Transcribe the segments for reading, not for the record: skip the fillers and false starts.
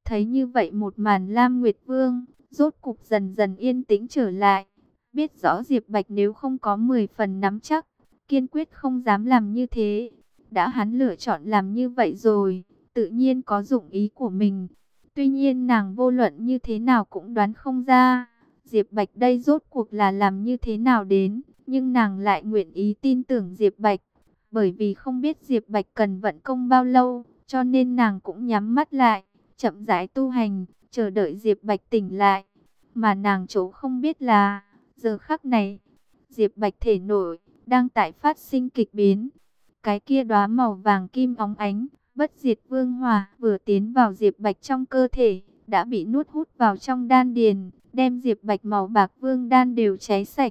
Thấy như vậy một màn, Lam Nguyệt Vương rốt cục dần dần yên tĩnh trở lại. Biết rõ Diệp Bạch nếu không có 10 phần nắm chắc, kiên quyết không dám làm như thế. Đã hắn lựa chọn làm như vậy rồi, tự nhiên có dụng ý của mình. Tuy nhiên nàng vô luận như thế nào cũng đoán không ra Diệp Bạch đây rốt cuộc là làm như thế nào đến. Nhưng nàng lại nguyện ý tin tưởng Diệp Bạch, bởi vì không biết Diệp Bạch cần vận công bao lâu, cho nên nàng cũng nhắm mắt lại, chậm rãi tu hành, chờ đợi Diệp Bạch tỉnh lại. Mà nàng chỗ không biết là, giờ khắc này, Diệp Bạch thể nội đang tại phát sinh kịch biến. Cái kia đóa màu vàng kim óng ánh, bất diệt vương hỏa vừa tiến vào Diệp Bạch trong cơ thể, đã bị nuốt hút vào trong đan điền, đem Diệp Bạch màu bạc vương đan đều cháy sạch.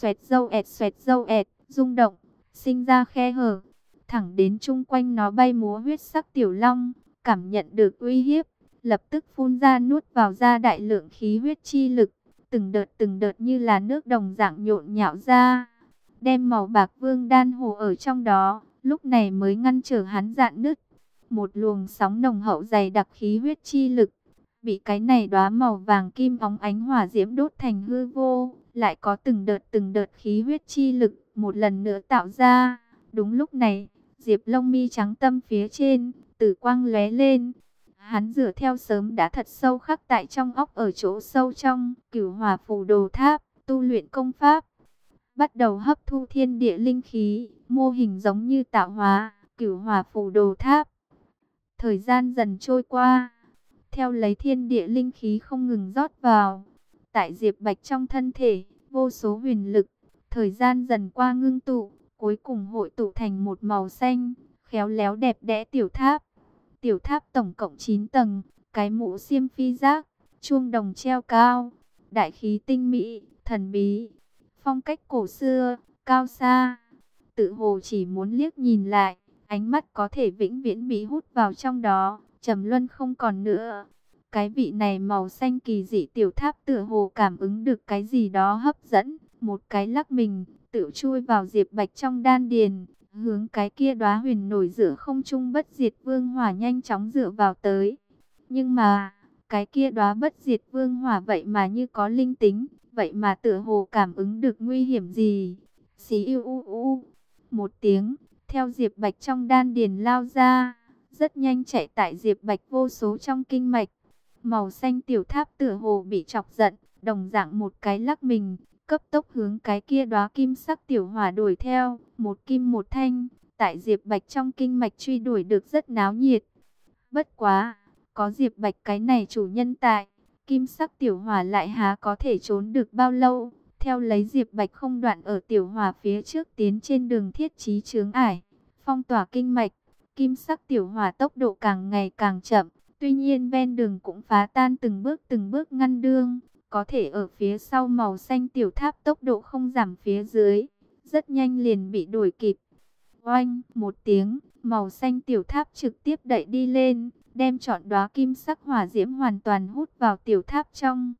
Xoẹt dâu ẹt, rung động, sinh ra khe hở, thẳng đến chung quanh nó bay múa huyết sắc tiểu long, cảm nhận được uy hiếp, lập tức phun ra nuốt vào ra đại lượng khí huyết chi lực, từng đợt như là nước đồng dạng nhộn nhạo ra, đem màu bạc vương đan hồ ở trong đó, lúc này mới ngăn trở hắn rạn nứt. Một luồng sóng nồng hậu dày đặc khí huyết chi lực, bị cái này đóa màu vàng kim óng ánh hỏa diễm đốt thành hư vô, lại có từng đợt khí huyết chi lực một lần nữa tạo ra. Đúng lúc này, Diệp lông mi trắng tâm phía trên, tử quang lóe lên. Hắn dựa theo sớm đã thật sâu khắc tại trong óc ở chỗ sâu trong Cửu Hỏa Phù Đồ Tháp, tu luyện công pháp, bắt đầu hấp thu thiên địa linh khí, mô hình giống như tạo hóa Cửu Hỏa Phù Đồ Tháp. Thời gian dần trôi qua, theo lấy thiên địa linh khí không ngừng rót vào, tại Diệp Bạch trong thân thể, vô số huyền lực, thời gian dần qua ngưng tụ, cuối cùng hội tụ thành một màu xanh, khéo léo đẹp đẽ tiểu tháp. Tiểu tháp tổng cộng 9 tầng, cái mũ xiêm phi giác, chuông đồng treo cao, đại khí tinh mỹ, thần bí, phong cách cổ xưa, cao xa. Tự hồ chỉ muốn liếc nhìn lại, ánh mắt có thể vĩnh viễn bị hút vào trong đó, trầm luân không còn nữa. Cái vị này màu xanh kỳ dị tiểu tháp tựa hồ cảm ứng được cái gì đó hấp dẫn, một cái lắc mình, tự chui vào Diệp Bạch trong đan điền, hướng cái kia đóa huyền nổi giữa không trung bất diệt vương hỏa nhanh chóng dựa vào tới. Nhưng mà, cái kia đóa bất diệt vương hỏa vậy mà như có linh tính, vậy mà tựa hồ cảm ứng được nguy hiểm gì. Xí u u u, một tiếng, theo Diệp Bạch trong đan điền lao ra, rất nhanh chạy tại Diệp Bạch vô số trong kinh mạch. Màu xanh tiểu tháp tựa hồ bị chọc giận, đồng dạng một cái lắc mình, cấp tốc hướng cái kia đóa kim sắc tiểu hỏa đuổi theo, một kim một thanh, tại Diệp Bạch trong kinh mạch truy đuổi được rất náo nhiệt. Bất quá, có Diệp Bạch cái này chủ nhân tại, kim sắc tiểu hỏa lại há có thể trốn được bao lâu. Theo lấy Diệp Bạch không đoạn ở tiểu hỏa phía trước tiến trên đường thiết trí chướng ải, phong tỏa kinh mạch, kim sắc tiểu hỏa tốc độ càng ngày càng chậm. Tuy nhiên ven đường cũng phá tan từng bước ngăn đường, có thể ở phía sau màu xanh tiểu tháp tốc độ không giảm phía dưới, rất nhanh liền bị đuổi kịp. Oanh, một tiếng, màu xanh tiểu tháp trực tiếp đẩy đi lên, đem trọn đóa kim sắc hỏa diễm hoàn toàn hút vào tiểu tháp trong.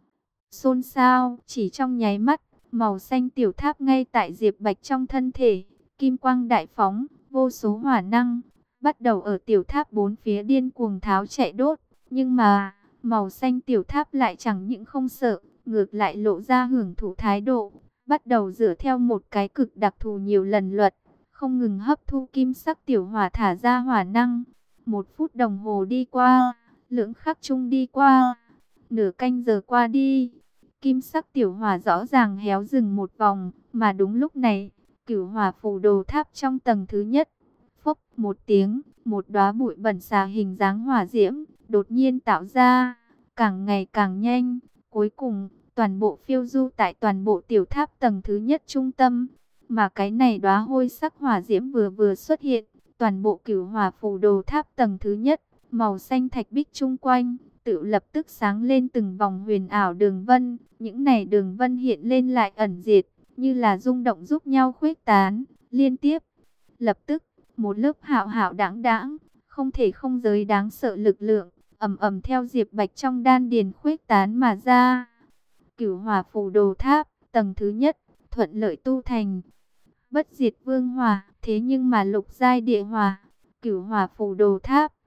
Xôn xao, chỉ trong nháy mắt, màu xanh tiểu tháp ngay tại Diệp Bạch trong thân thể, kim quang đại phóng, vô số hỏa năng bắt đầu ở tiểu tháp bốn phía điên cuồng tháo chạy đốt. Nhưng mà, màu xanh tiểu tháp lại chẳng những không sợ, ngược lại lộ ra hưởng thụ thái độ, bắt đầu dựa theo một cái cực đặc thù nhiều lần luật, không ngừng hấp thu kim sắc tiểu hỏa thả ra hỏa năng. 1 phút đồng hồ đi qua, lưỡng khắc chung đi qua, nửa canh giờ qua đi, kim sắc tiểu hỏa rõ ràng héo dừng một vòng, mà đúng lúc này, Cửu Hỏa Phù Đồ Tháp trong tầng thứ nhất, phốc một tiếng, một đóa bụi bẩn xà hình dáng hỏa diễm đột nhiên tạo ra, càng ngày càng nhanh, cuối cùng toàn bộ phiêu du tại toàn bộ tiểu tháp tầng thứ nhất trung tâm. Mà cái này đóa hôi sắc hỏa diễm vừa vừa xuất hiện, toàn bộ Cửu Hỏa Phù Đồ Tháp tầng thứ nhất, màu xanh thạch bích chung quanh tự lập tức sáng lên từng vòng huyền ảo đường vân. Những này đường vân hiện lên lại ẩn diệt, như là rung động giúp nhau khuếch tán liên tiếp. Lập tức, một lớp hạo hạo đãng đãng, không thể không giới đáng sợ lực lượng, ầm ầm theo Diệp Bạch trong đan điền khuếch tán mà ra. Cửu Hỏa Phù Đồ Tháp, tầng thứ nhất, thuận lợi tu thành. Bất diệt vương hỏa, thế nhưng mà lục giai địa hỏa, Cửu Hỏa Phù Đồ Tháp,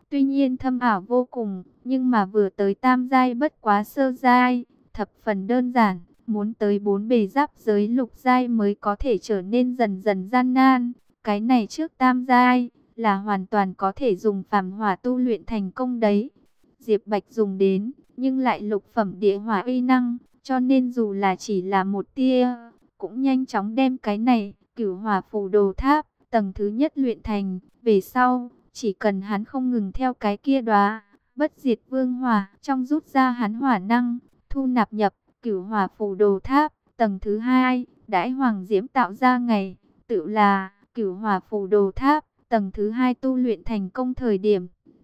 tuy nhiên thâm ảo vô cùng, nhưng mà vừa tới tam giai bất quá sơ giai, thập phần đơn giản, muốn tới 4 bề giáp giới lục giai mới có thể trở nên dần dần gian nan. Cái này trước tam giai là hoàn toàn có thể dùng phàm hỏa tu luyện thành công đấy. Diệp Bạch dùng đến, nhưng lại lục phẩm địa hỏa uy năng, cho nên dù là chỉ là một tia, cũng nhanh chóng đem cái này, Cửu Hỏa Phù Đồ Tháp, tầng thứ nhất luyện thành. Về sau, chỉ cần hắn không ngừng theo cái kia đóa bất diệt vương hỏa trong rút ra hắn hỏa năng, thu nạp nhập Cửu Hỏa Phù Đồ Tháp, tầng thứ hai, đãi Hoàng Diễm tạo ra ngày, tự là Cửu Hỏa Phù Đồ Tháp, tầng thứ hai tu luyện thành công thời điểm.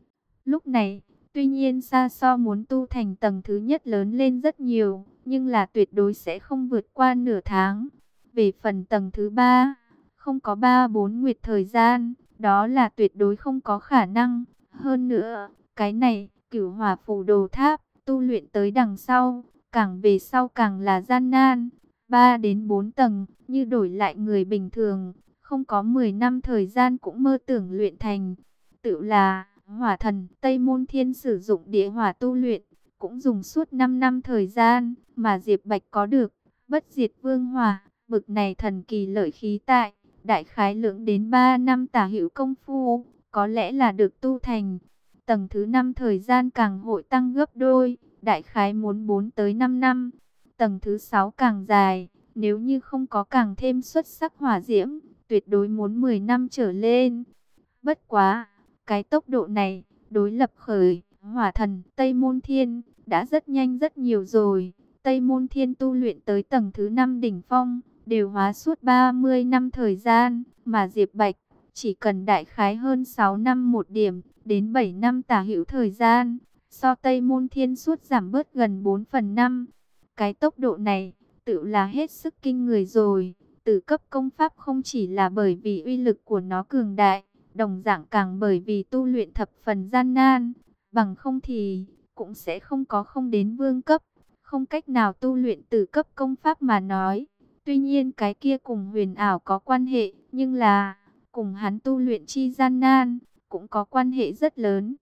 Lúc này, tuy nhiên xa so muốn tu thành tầng thứ nhất lớn lên rất nhiều, nhưng là tuyệt đối sẽ không vượt qua nửa tháng. Về phần tầng thứ ba, không có 3-4 nguyệt thời gian, đó là tuyệt đối không có khả năng. Hơn nữa, cái này, Cửu Hỏa Phù Đồ Tháp, tu luyện tới đằng sau, càng về sau càng là gian nan. 3 đến 4 tầng, như đổi lại người bình thường, không có 10 năm thời gian cũng mơ tưởng luyện thành. Tự là Hỏa Thần Tây Môn Thiên sử dụng địa hỏa tu luyện, cũng dùng suốt 5 năm thời gian, mà Diệp Bạch có được bất diệt vương hỏa, bực này thần kỳ lợi khí tại, đại khái lượng đến 3 năm tả hữu công phu, có lẽ là được tu thành. Tầng thứ 5 thời gian càng hội tăng gấp đôi, đại khái muốn 4 tới 5 năm. Tầng thứ 6 càng dài, nếu như không có càng thêm xuất sắc hỏa diễm, tuyệt đối muốn 10 năm trở lên. Bất quá, cái tốc độ này, đối lập khởi, Hỏa Thần Tây Môn Thiên, đã rất nhanh rất nhiều rồi. Tây Môn Thiên tu luyện tới tầng thứ 5 đỉnh phong, đều hóa suốt 30 năm thời gian, mà Diệp Bạch chỉ cần đại khái hơn 6 năm một điểm, đến 7 năm tả hữu thời gian, so Tây Môn Thiên suốt giảm bớt gần 4/5. Cái tốc độ này, tự là hết sức kinh người rồi. Tử cấp công pháp không chỉ là bởi vì uy lực của nó cường đại, đồng dạng càng bởi vì tu luyện thập phần gian nan, bằng không thì cũng sẽ không đến vương cấp, không cách nào tu luyện tử cấp công pháp mà nói. Tuy nhiên cái kia cùng huyền ảo có quan hệ, nhưng là cùng hắn tu luyện chi gian nan cũng có quan hệ rất lớn.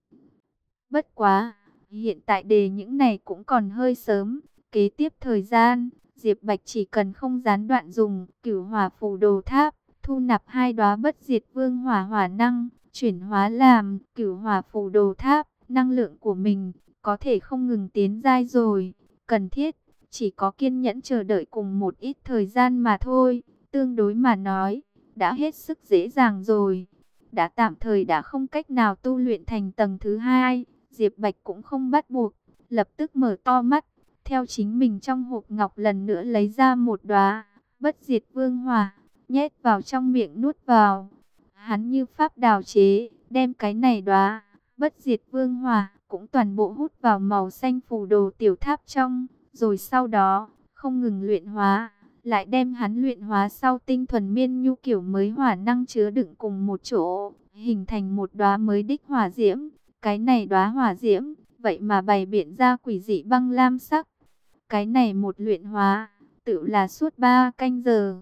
Bất quá, hiện tại đề những này cũng còn hơi sớm. Kế tiếp thời gian, Diệp Bạch chỉ cần không gián đoạn dùng Cửu Hỏa Phù Đồ Tháp, thu nạp 2 đóa bất diệt vương hỏa hỏa năng, chuyển hóa làm Cửu Hỏa Phù Đồ Tháp, năng lượng của mình có thể không ngừng tiến giai rồi. Cần thiết, chỉ có kiên nhẫn chờ đợi cùng một ít thời gian mà thôi. Tương đối mà nói, đã hết sức dễ dàng rồi. Đã tạm thời đã không cách nào tu luyện thành tầng thứ hai, Diệp Bạch cũng không bắt buộc, lập tức mở to mắt, theo chính mình trong hộp ngọc lần nữa lấy ra một đóa bất diệt vương hỏa, nhét vào trong miệng nuốt vào. Hắn như pháp đào chế, đem cái này đóa bất diệt vương hỏa cũng toàn bộ hút vào màu xanh phù đồ tiểu tháp trong, rồi sau đó không ngừng luyện hóa, lại đem hắn luyện hóa sau tinh thuần miên nhu kiểu mới hỏa năng chứa đựng cùng một chỗ, hình thành một đóa mới đích hỏa diễm. Cái này đóa hỏa diễm, vậy mà bày biện ra quỷ dị băng lam sắc. Cái này một luyện hóa, tự là suốt 3 canh giờ.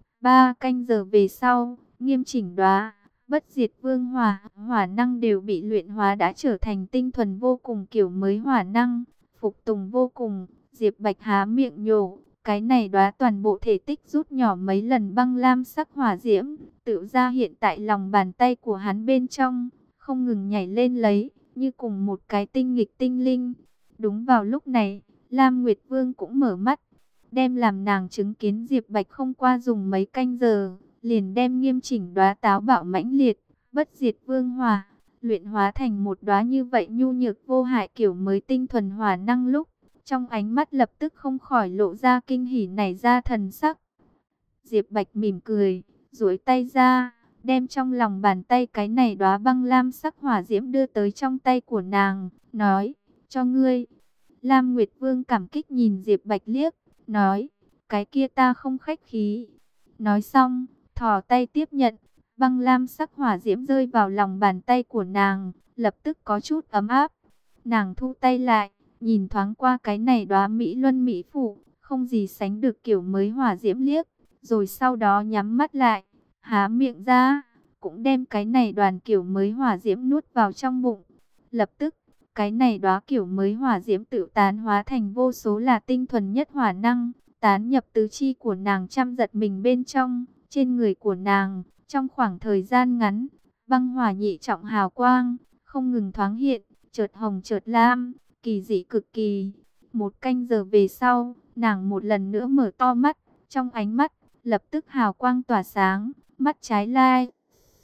3 canh giờ về sau, nghiêm chỉnh đóa bất diệt vương hỏa, hỏa năng đều bị luyện hóa đã trở thành tinh thuần vô cùng kiểu mới hỏa năng, phục tùng vô cùng. Diệp Bạch há miệng nhổ, cái này đóa toàn bộ thể tích rút nhỏ mấy lần băng lam sắc hỏa diễm, tự ra hiện tại lòng bàn tay của hắn bên trong, không ngừng nhảy lên lấy, như cùng một cái tinh nghịch tinh linh. Đúng vào lúc này, Lam Nguyệt Vương cũng mở mắt, đem làm nàng chứng kiến Diệp Bạch không qua dùng mấy canh giờ, liền đem nghiêm chỉnh đóa táo bạo mãnh liệt, bất diệt vương hỏa, luyện hóa thành một đóa như vậy nhu nhược vô hại kiểu mới tinh thuần hỏa năng lúc, trong ánh mắt lập tức không khỏi lộ ra kinh hỉ nảy ra thần sắc. Diệp Bạch mỉm cười, duỗi tay ra, đem trong lòng bàn tay cái này đóa băng lam sắc hỏa diễm đưa tới trong tay của nàng, nói, cho ngươi. Lam Nguyệt Vương cảm kích nhìn Diệp Bạch liếc, nói, cái kia ta không khách khí. Nói xong, thò tay tiếp nhận, băng lam sắc hỏa diễm rơi vào lòng bàn tay của nàng, lập tức có chút ấm áp. Nàng thu tay lại, nhìn thoáng qua cái này đóa mỹ luân mỹ phụ, không gì sánh được kiểu mới hỏa diễm liếc, rồi sau đó nhắm mắt lại, há miệng ra, cũng đem cái này đoàn kiểu mới hỏa diễm nuốt vào trong bụng. Lập tức, cái này đóa kiểu mới hỏa diễm tự tán hóa thành vô số là tinh thuần nhất hỏa năng, tán nhập tứ chi của nàng, trăm giật mình bên trong, trên người của nàng, trong khoảng thời gian ngắn, băng hỏa nhị trọng hào quang, không ngừng thoáng hiện, chợt hồng chợt lam, kỳ dị cực kỳ. Một canh giờ về sau, nàng một lần nữa mở to mắt, trong ánh mắt, lập tức hào quang tỏa sáng, mắt trái lai,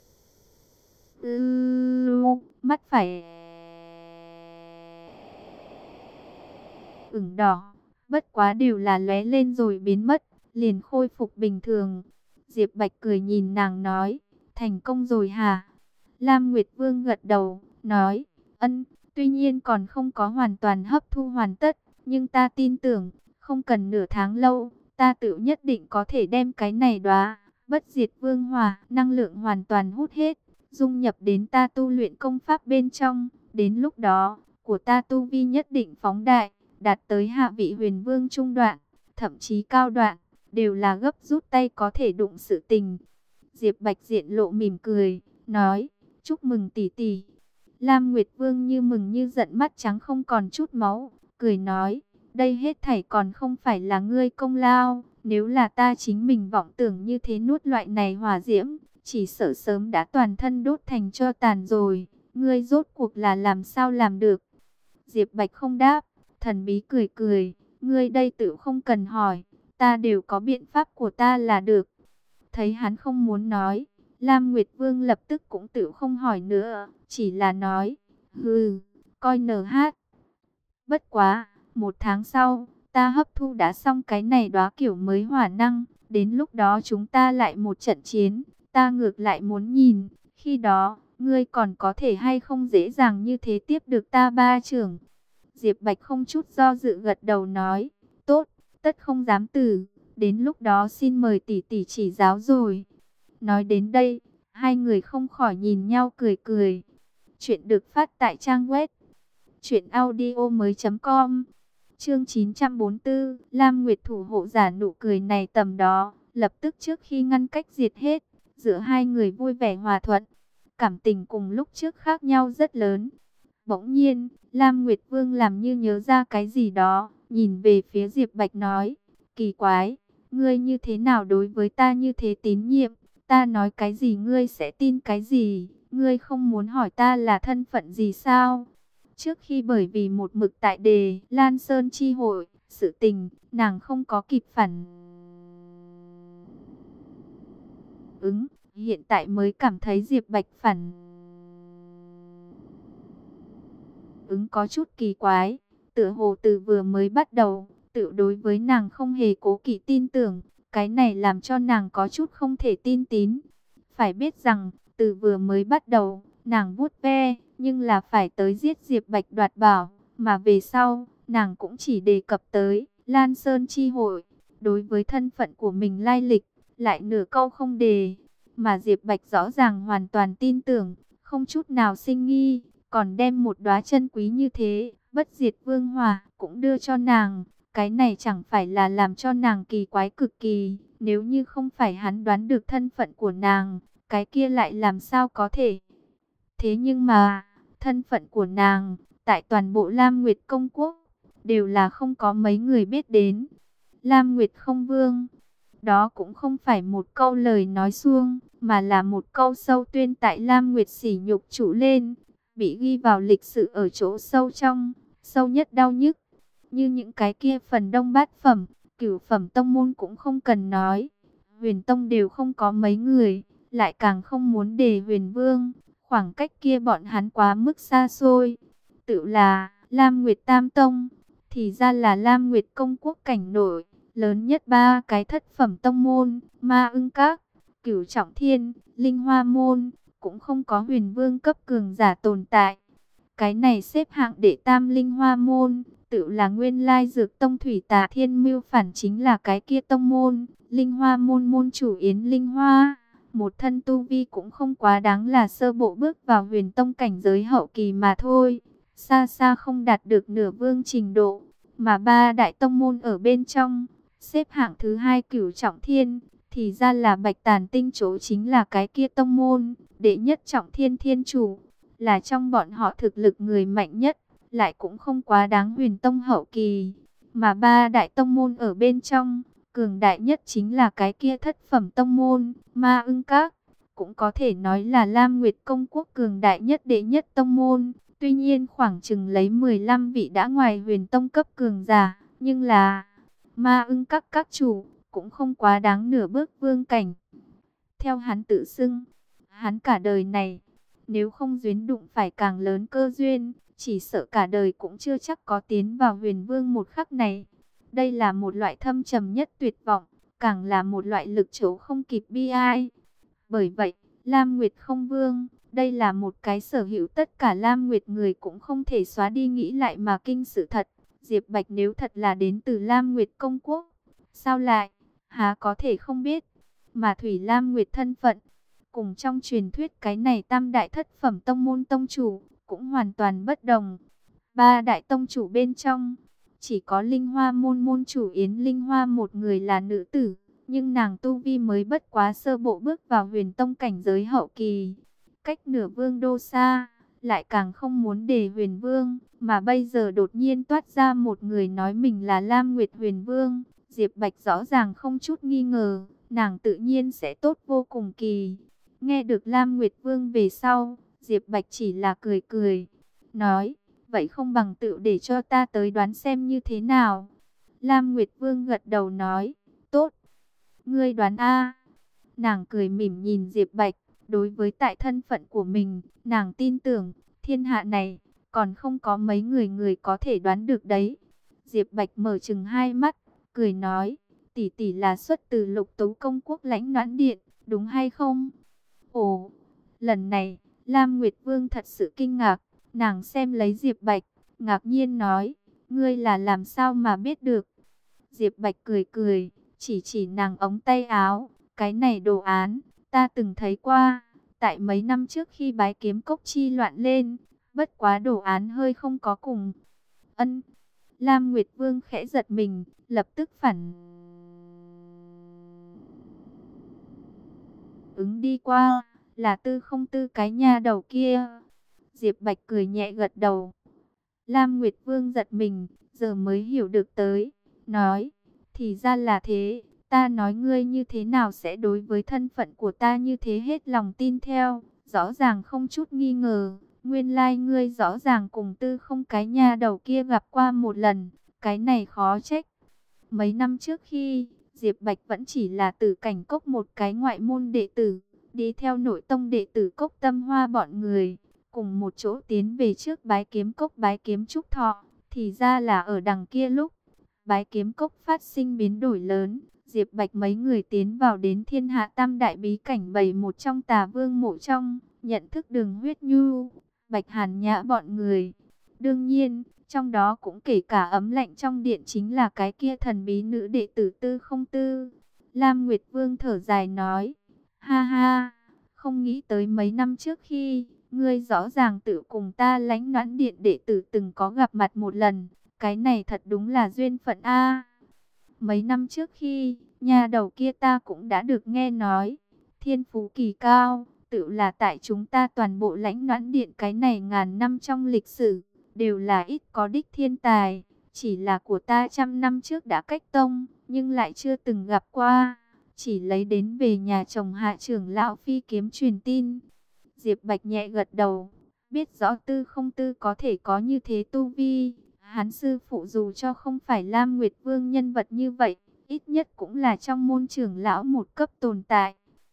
mắt phải ửng đỏ, bất quá đều là lóe lên rồi biến mất, liền khôi phục bình thường. Diệp Bạch cười nhìn nàng nói, thành công rồi hả? Lam Nguyệt Vương gật đầu, nói, ân, tuy nhiên còn không có hoàn toàn hấp thu hoàn tất, nhưng ta tin tưởng, không cần nửa tháng lâu, ta tự nhất định có thể đem cái này đóa bất diệt vương hỏa năng lượng hoàn toàn hút hết, dung nhập đến ta tu luyện công pháp bên trong. Đến lúc đó, của ta tu vi nhất định phóng đại, đạt tới hạ vị huyền vương trung đoạn, thậm chí cao đoạn, đều là gấp rút tay có thể đụng sự tình. Diệp Bạch diện lộ mỉm cười, nói, chúc mừng tỷ tỷ. Lam Nguyệt Vương như mừng như giận, mắt trắng không còn chút máu, cười nói, đây hết thảy còn không phải là ngươi công lao, nếu là ta chính mình vọng tưởng như thế nuốt loại này hỏa diễm, chỉ sợ sớm đã toàn thân đốt thành tro tàn rồi, ngươi rốt cuộc là làm sao làm được? Diệp Bạch không đáp, thần bí cười cười, ngươi đây tự không cần hỏi, ta đều có biện pháp của ta là được. Thấy hắn không muốn nói, Lam Nguyệt Vương lập tức cũng tự không hỏi nữa, chỉ là nói, hừ, coi nờ hát. Bất quá, một tháng sau, ta hấp thu đã xong cái này đóa kiểu mới hỏa năng, đến lúc đó chúng ta lại một trận chiến, ta ngược lại muốn nhìn, khi đó, ngươi còn có thể hay không dễ dàng như thế tiếp được ta ba trưởng. Diệp Bạch không chút do dự gật đầu nói, tốt, tất không dám từ, đến lúc đó xin mời tỷ tỷ chỉ giáo rồi. Nói đến đây, hai người không khỏi nhìn nhau cười cười. Chuyện được phát tại trang web truyệnaudiomoi.com. Chương 944, Lam Nguyệt thủ hộ giả, nụ cười này tầm đó, lập tức trước khi ngăn cách diệt hết, giữa hai người vui vẻ hòa thuận. Cảm tình cùng lúc trước khác nhau rất lớn. Bỗng nhiên, Lam Nguyệt Vương làm như nhớ ra cái gì đó, nhìn về phía Diệp Bạch nói, kỳ quái, ngươi như thế nào đối với ta như thế tín nhiệm, ta nói cái gì ngươi sẽ tin cái gì, ngươi không muốn hỏi ta là thân phận gì sao? Trước khi bởi vì một mực tại Đề Lan Sơn chi hội, sự tình, nàng không có kịp phản ứng, hiện tại mới cảm thấy Diệp Bạch phản ứng có chút kỳ quái, tựa hồ từ vừa mới bắt đầu, tự đối với nàng không hề cố kỵ tin tưởng, cái này làm cho nàng có chút không thể tin tín. Phải biết rằng, từ vừa mới bắt đầu, nàng vuốt ve, nhưng là phải tới giết Diệp Bạch đoạt bảo, mà về sau, nàng cũng chỉ đề cập tới Lan Sơn chi hội, đối với thân phận của mình lai lịch, lại nửa câu không đề, mà Diệp Bạch rõ ràng hoàn toàn tin tưởng, không chút nào sinh nghi, còn đem một đóa chân quý như thế, bất diệt vương hỏa cũng đưa cho nàng. Cái này chẳng phải là làm cho nàng kỳ quái cực kỳ, nếu như không phải hắn đoán được thân phận của nàng, cái kia lại làm sao có thể. Thế nhưng mà, thân phận của nàng, tại toàn bộ Lam Nguyệt Công Quốc, đều là không có mấy người biết đến. Lam Nguyệt không vương, đó cũng không phải một câu lời nói suông, mà là một câu sâu tuyên tại Lam Nguyệt sỉ nhục chủ lên, bị ghi vào lịch sử ở chỗ sâu trong, sâu nhất đau nhức. Như những cái kia phần đông bát phẩm, cửu phẩm tông môn cũng không cần nói. Huyền tông đều không có mấy người, lại càng không muốn đề huyền vương. Khoảng cách kia bọn hắn quá mức xa xôi. Tự là Lam Nguyệt Tam Tông, thì ra là Lam Nguyệt Công Quốc cảnh nổi. Lớn nhất ba cái thất phẩm tông môn, Ma Ưng Các, Cửu Trọng Thiên, Linh Hoa Môn, cũng không có huyền vương cấp cường giả tồn tại. Cái này xếp hạng đệ tam Linh Hoa Môn, tự là nguyên lai Dược Tông Thủy Tà Thiên mưu phản chính là cái kia tông môn. Linh Hoa Môn môn chủ Yến Linh Hoa, một thân tu vi cũng không quá đáng là sơ bộ bước vào huyền tông cảnh giới hậu kỳ mà thôi, xa xa không đạt được nửa vương trình độ. Mà ba đại tông môn ở bên trong, xếp hạng thứ hai Cửu Trọng Thiên, thì ra là Bạch Tàn Tinh chỗ chính là cái kia tông môn, đệ nhất Trọng Thiên thiên chủ. là trong bọn họ thực lực người mạnh nhất, lại cũng không quá đáng huyền tông hậu kỳ. Mà ba đại tông môn ở bên trong, cường đại nhất chính là cái kia thất phẩm tông môn, Ma Ưng Các. Cũng có thể nói là Lam Nguyệt Công Quốc cường đại nhất đệ nhất tông môn. Tuy nhiên khoảng chừng lấy 15 vị đã ngoài huyền tông cấp cường giả, nhưng là Ma Ưng các chủ cũng không quá đáng nửa bước vương cảnh. Theo hắn tự xưng, hắn cả đời này, nếu không duyên đụng phải càng lớn cơ duyên, chỉ sợ cả đời cũng chưa chắc có tiến vào huyền vương một khắc này. Đây là một loại thâm trầm nhất tuyệt vọng, càng là một loại lực trấu không kịp bi ai. Bởi vậy, Lam Nguyệt không vương, đây là một cái sở hữu tất cả Lam Nguyệt người cũng không thể xóa đi nghĩ lại mà kinh sự thật. Diệp Bạch nếu thật là đến từ Lam Nguyệt Công Quốc, sao lại, há có thể không biết, mà Thủy Lam Nguyệt thân phận. Cùng trong truyền thuyết cái này tam đại thất phẩm tông môn tông chủ, cũng hoàn toàn bất đồng. Ba đại tông chủ bên trong, chỉ có Linh Hoa môn môn chủ Yến Linh Hoa một người là nữ tử. Nhưng nàng tu vi mới bất quá sơ bộ bước vào huyền tông cảnh giới hậu kỳ. Cách nửa vương đô xa, lại càng không muốn để huyền vương. Mà bây giờ đột nhiên toát ra một người nói mình là Lam Nguyệt huyền vương. Diệp Bạch rõ ràng không chút nghi ngờ, nàng tự nhiên sẽ tốt vô cùng kỳ. Nghe được Lam Nguyệt vương về sau, Diệp Bạch chỉ là cười cười. Nói, vậy không bằng tự để cho ta tới đoán xem như thế nào. Lam Nguyệt vương gật đầu nói, tốt. Ngươi đoán a? Nàng cười mỉm nhìn Diệp Bạch, đối với tại thân phận của mình, nàng tin tưởng, thiên hạ này, còn không có mấy người có thể đoán được đấy. Diệp Bạch mở chừng hai mắt, cười nói, tỷ tỷ là xuất từ Lục Tú Công Quốc Lãnh Noãn Điện, đúng hay không? Ồ, lần này, Lam Nguyệt Vương thật sự kinh ngạc, nàng xem lấy Diệp Bạch, ngạc nhiên nói, ngươi là làm sao mà biết được? Diệp Bạch cười cười, chỉ nàng ống tay áo, cái này đồ án, ta từng thấy qua, tại mấy năm trước khi bái kiếm cốc chi loạn lên, bất quá đồ án hơi không có cùng. Ân, Lam Nguyệt Vương khẽ giật mình, lập tức phản ứng đi qua, là Tư Không Tư cái nha đầu kia. Diệp Bạch cười nhẹ gật đầu. Lam Nguyệt Vương giật mình, giờ mới hiểu được tới, nói, thì ra là thế. Ta nói ngươi như thế nào sẽ đối với thân phận của ta như thế hết lòng tin theo, rõ ràng không chút nghi ngờ, nguyên lai ngươi rõ ràng cùng Tư Không cái nha đầu kia gặp qua một lần, cái này khó trách. Mấy năm trước khi, Diệp Bạch vẫn chỉ là Tử Cảnh Cốc một cái ngoại môn đệ tử, đi theo nội tông đệ tử Cốc Tâm Hoa bọn người, cùng một chỗ tiến về trước bái kiếm cốc bái kiếm trúc thọ, thì ra là ở đằng kia lúc, bái kiếm cốc phát sinh biến đổi lớn. Diệp Bạch mấy người tiến vào đến thiên hạ tam đại bí cảnh bầy một trong Tà Vương mộ trong, nhận thức Đường Huyết Nhu, Bạch Hàn Nhã bọn người. Đương nhiên, trong đó cũng kể cả ấm lạnh trong điện chính là cái kia thần bí nữ đệ tử Tư Không Tư. Lam Nguyệt Vương thở dài nói, ha ha, không nghĩ tới mấy năm trước khi, ngươi rõ ràng tự cùng ta Lãnh Noãn Điện đệ tử từng có gặp mặt một lần, cái này thật đúng là duyên phận a. Mấy năm trước khi, nhà đầu kia ta cũng đã được nghe nói, thiên phú kỳ cao, tự là tại chúng ta toàn bộ Lãnh Noãn Điện cái này ngàn năm trong lịch sử, đều là ít có đích thiên tài, chỉ là của ta trăm năm trước đã cách tông, nhưng lại chưa từng gặp qua, chỉ lấy đến về nhà chồng Hạ trưởng lão phi kiếm truyền tin. Diệp Bạch nhẹ gật đầu, biết rõ Tư Không Tư có thể có như thế tu vi. Hắn sư phụ dù cho không phải Lam Nguyệt Vương nhân vật như vậy, ít nhất cũng là trong môn trưởng lão một cấp tồn tại.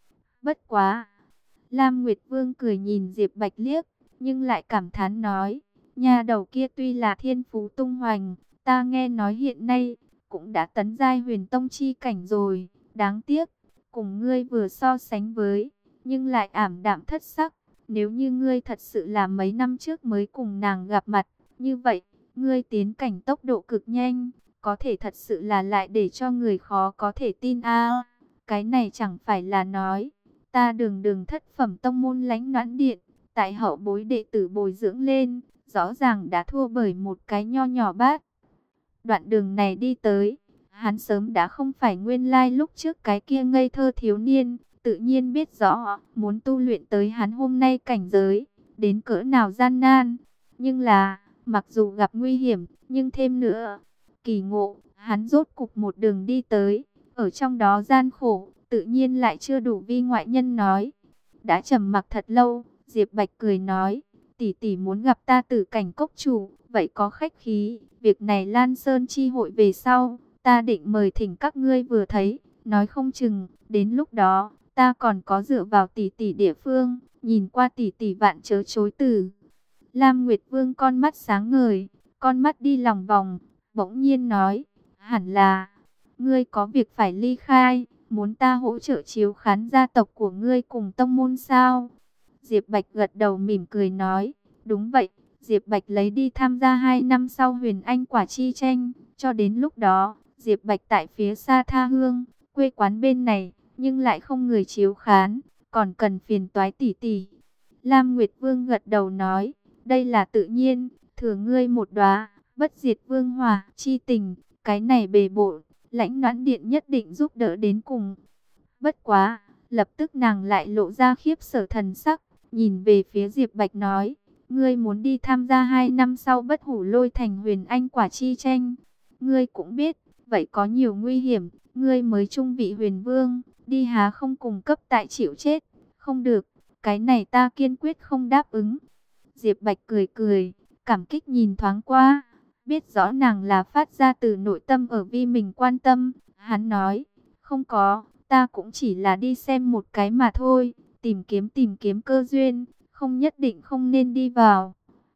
Bất quá, Lam Nguyệt Vương cười nhìn Diệp Bạch liếc, nhưng lại cảm thán nói, nhà đầu kia tuy là thiên phú tung hoành, ta nghe nói hiện nay, cũng đã tấn giai huyền tông chi cảnh rồi, đáng tiếc, cùng ngươi vừa so sánh với, nhưng lại ảm đạm thất sắc, nếu như ngươi thật sự là mấy năm trước mới cùng nàng gặp mặt, như vậy, ngươi tiến cảnh tốc độ cực nhanh, có thể thật sự là lại để cho người khó có thể tin a. Cái này chẳng phải là nói, ta đường đường thất phẩm tông môn Lãnh Noãn Điện, tại hậu bối đệ tử bồi dưỡng lên, rõ ràng đã thua bởi một cái nho nhỏ bát. Đoạn đường này đi tới, hắn sớm đã không phải nguyên lai lúc trước cái kia ngây thơ thiếu niên, tự nhiên biết rõ, muốn tu luyện tới hắn hôm nay cảnh giới, đến cỡ nào gian nan. Nhưng là, mặc dù gặp nguy hiểm, nhưng thêm nữa, kỳ ngộ, hắn rốt cục một đường đi tới. Ở trong đó gian khổ, tự nhiên lại chưa đủ vi ngoại nhân nói. Đã trầm mặc thật lâu, Diệp Bạch cười nói, tỷ tỷ muốn gặp ta Tử Cảnh cốc chủ, vậy có khách khí, việc này Lan Sơn chi hội về sau, ta định mời thỉnh các ngươi vừa thấy, nói không chừng, đến lúc đó, ta còn có dựa vào tỷ tỷ địa phương, nhìn qua tỷ tỷ vạn chớ chối từ. Lam Nguyệt Vương con mắt sáng ngời, con mắt đi lòng vòng, bỗng nhiên nói, hẳn là, ngươi có việc phải ly khai, muốn ta hỗ trợ chiếu khán gia tộc của ngươi cùng tông môn sao? Diệp Bạch gật đầu mỉm cười nói, đúng vậy, Diệp Bạch lấy đi tham gia 2 năm sau Huyền Anh quả chi tranh, cho đến lúc đó, Diệp Bạch tại phía xa tha hương, quê quán bên này, nhưng lại không người chiếu khán, còn cần phiền toái tỷ tỷ. Lam Nguyệt Vương gật đầu nói, đây là tự nhiên, thừa ngươi một đóa bất diệt vương hỏa chi tình, cái này bề bộn, Lãnh Noãn Điện nhất định giúp đỡ đến cùng. Bất quá, lập tức nàng lại lộ ra khiếp sợ thần sắc, nhìn về phía Diệp Bạch nói, ngươi muốn đi tham gia 2 năm sau Bất Hủ Lôi Thành Huyền Anh quả chi tranh. Ngươi cũng biết, vậy có nhiều nguy hiểm, ngươi mới trung vị huyền vương, đi há không cùng cấp tại chịu chết. Không được, cái này ta kiên quyết không đáp ứng. Diệp Bạch cười cười, cảm kích nhìn thoáng qua, biết rõ nàng là phát ra từ nội tâm ở vì mình quan tâm. Hắn nói, không có, ta cũng chỉ là đi xem một cái mà thôi, tìm kiếm cơ duyên, không nhất định không nên đi vào.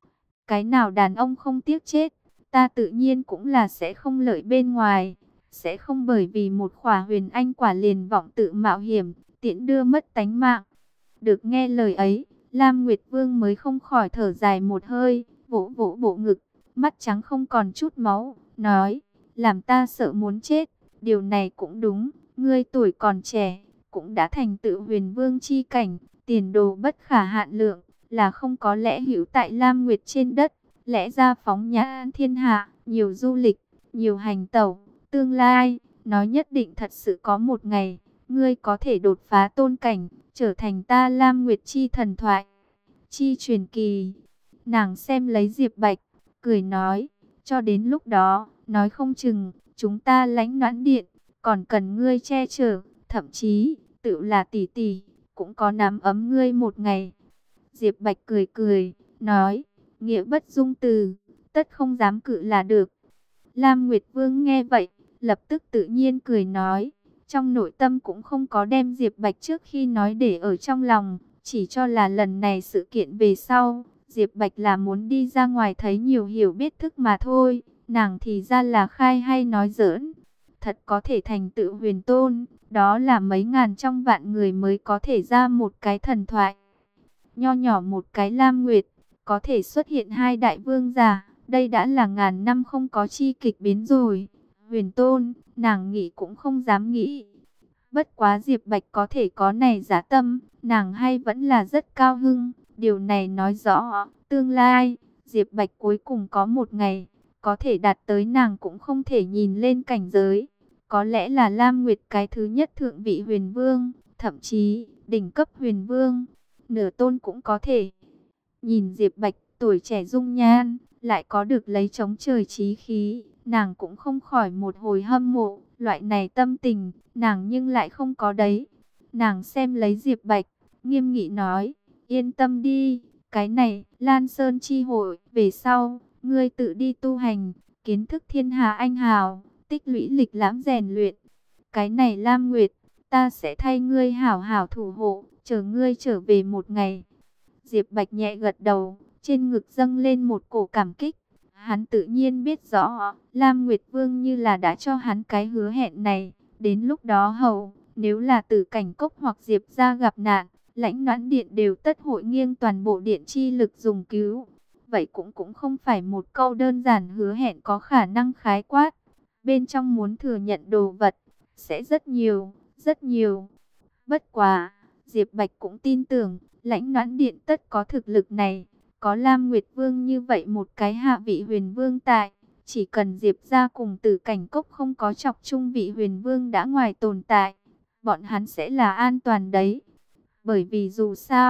Cái nào đàn ông không tiếc chết, ta tự nhiên cũng là sẽ không lợi bên ngoài, sẽ không bởi vì một khỏa huyền anh quả liền vọng tự mạo hiểm, tiễn đưa mất tánh mạng. Được nghe lời ấy, Lam Nguyệt Vương mới không khỏi thở dài một hơi, vỗ vỗ bộ ngực, mắt trắng không còn chút máu, nói, làm ta sợ muốn chết, điều này cũng đúng, ngươi tuổi còn trẻ, cũng đã thành tựu huyền vương chi cảnh, tiền đồ bất khả hạn lượng, là không có lẽ hữu tại Lam Nguyệt trên đất, lẽ ra phóng nhã thiên hạ, nhiều du lịch, nhiều hành tẩu, tương lai, nói nhất định thật sự có một ngày, ngươi có thể đột phá tôn cảnh, trở thành ta Lam Nguyệt chi thần thoại, chi truyền kỳ. Nàng xem lấy Diệp Bạch, cười nói, cho đến lúc đó, nói không chừng, chúng ta Lãnh Noãn Điện, còn cần ngươi che chở, thậm chí, tự là tỷ tỷ, cũng có nắm ấm ngươi một ngày. Diệp Bạch cười cười, nói, nghĩa bất dung từ, tất không dám cự là được. Lam Nguyệt Vương nghe vậy, lập tức tự nhiên cười nói, trong nội tâm cũng không có đem Diệp Bạch trước khi nói để ở trong lòng, chỉ cho là lần này sự kiện về sau, Diệp Bạch là muốn đi ra ngoài thấy nhiều hiểu biết thức mà thôi, nàng thì ra là khai hay nói giỡn. Thật có thể thành tựu huyền tôn, đó là mấy ngàn trong vạn người mới có thể ra một cái thần thoại. Nho nhỏ một cái Lam Nguyệt, có thể xuất hiện 2 đại vương giả, đây đã là ngàn năm không có chi kịch biến rồi. Huyền tôn, nàng nghĩ cũng không dám nghĩ. Bất quá Diệp Bạch có thể có này dã tâm, nàng hay vẫn là rất cao hưng. Điều này nói rõ, tương lai, Diệp Bạch cuối cùng có một ngày, có thể đạt tới nàng cũng không thể nhìn lên cảnh giới. Có lẽ là Lam Nguyệt cái thứ nhất thượng vị huyền vương, thậm chí đỉnh cấp huyền vương, nửa tôn cũng có thể. Nhìn Diệp Bạch tuổi trẻ dung nhan, lại có được lấy chống trời chí khí, nàng cũng không khỏi một hồi hâm mộ, loại này tâm tình, nàng nhưng lại không có đấy. Nàng xem lấy Diệp Bạch, nghiêm nghị nói, yên tâm đi, cái này, Lan Sơn chi hội, về sau, ngươi tự đi tu hành, kiến thức thiên hà anh hào, tích lũy lịch lãm rèn luyện. Cái này Lam Nguyệt, ta sẽ thay ngươi hảo hảo thủ hộ, chờ ngươi trở về một ngày. Diệp Bạch nhẹ gật đầu, trên ngực dâng lên một cổ cảm kích. Hắn tự nhiên biết rõ, Lam Nguyệt Vương như là đã cho hắn cái hứa hẹn này. Đến lúc đó hầu, nếu là Tử Cảnh Cốc hoặc Diệp gia gặp nạn, Lãnh Noãn Điện đều tất hội nghiêng toàn bộ điện chi lực dùng cứu. Vậy cũng không phải một câu đơn giản hứa hẹn có khả năng khái quát. Bên trong muốn thừa nhận đồ vật, sẽ rất nhiều, rất nhiều. Bất quá, Diệp Bạch cũng tin tưởng, Lãnh Noãn Điện tất có thực lực này. Có Lam Nguyệt Vương như vậy một cái hạ vị huyền vương tại, chỉ cần Diệp gia cùng Tử Cảnh Cốc không có chọc chung vị huyền vương đã ngoài tồn tại, bọn hắn sẽ là an toàn đấy. Bởi vì dù sao,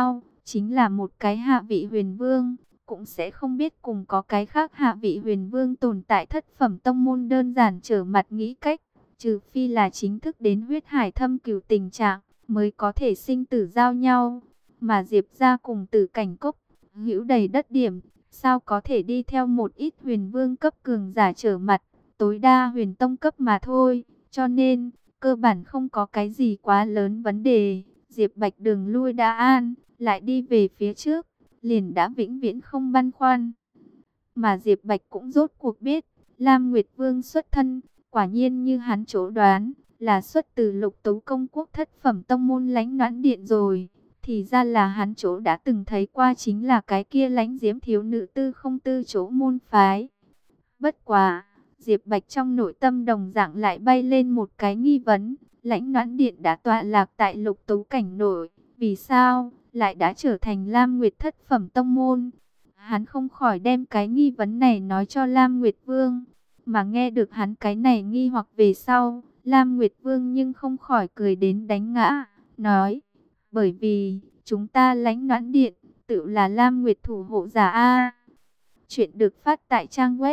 chính là một cái hạ vị huyền vương, cũng sẽ không biết cùng có cái khác hạ vị huyền vương tồn tại thất phẩm tông môn đơn giản trở mặt nghĩ cách, trừ phi là chính thức đến huyết hải thâm cửu tình trạng, mới có thể sinh tử giao nhau. Mà Diệp gia cùng Tử Cảnh Cốc hữu đầy đất điểm, sao có thể đi theo một ít huyền vương cấp cường giả trở mặt, tối đa huyền tông cấp mà thôi, cho nên cơ bản không có cái gì quá lớn vấn đề. Diệp Bạch đường lui đã an, lại đi về phía trước, liền đã vĩnh viễn không băn khoăn. Mà Diệp Bạch cũng rốt cuộc biết, Lam Nguyệt Vương xuất thân, quả nhiên như hắn chỗ đoán, là xuất từ Lục Tấu Công Quốc thất phẩm tông môn Lãnh Noãn Điện rồi. Thì ra là hắn chỗ đã từng thấy qua chính là cái kia Lãnh Diễm thiếu nữ tư không tư chỗ môn phái. Bất quá, Diệp Bạch trong nội tâm đồng dạng lại bay lên một cái nghi vấn, Lãnh Noãn Điện đã tọa lạc tại Lục Tấu cảnh nội, vì sao lại đã trở thành Lam Nguyệt thất phẩm tông môn? Hắn không khỏi đem cái nghi vấn này nói cho Lam Nguyệt Vương, mà nghe được hắn cái này nghi hoặc về sau, Lam Nguyệt Vương nhưng không khỏi cười đến đánh ngã, nói: bởi vì chúng ta Lãnh Noãn Điện tự là Lam Nguyệt thủ hộ giả a. Chuyện được phát tại trang web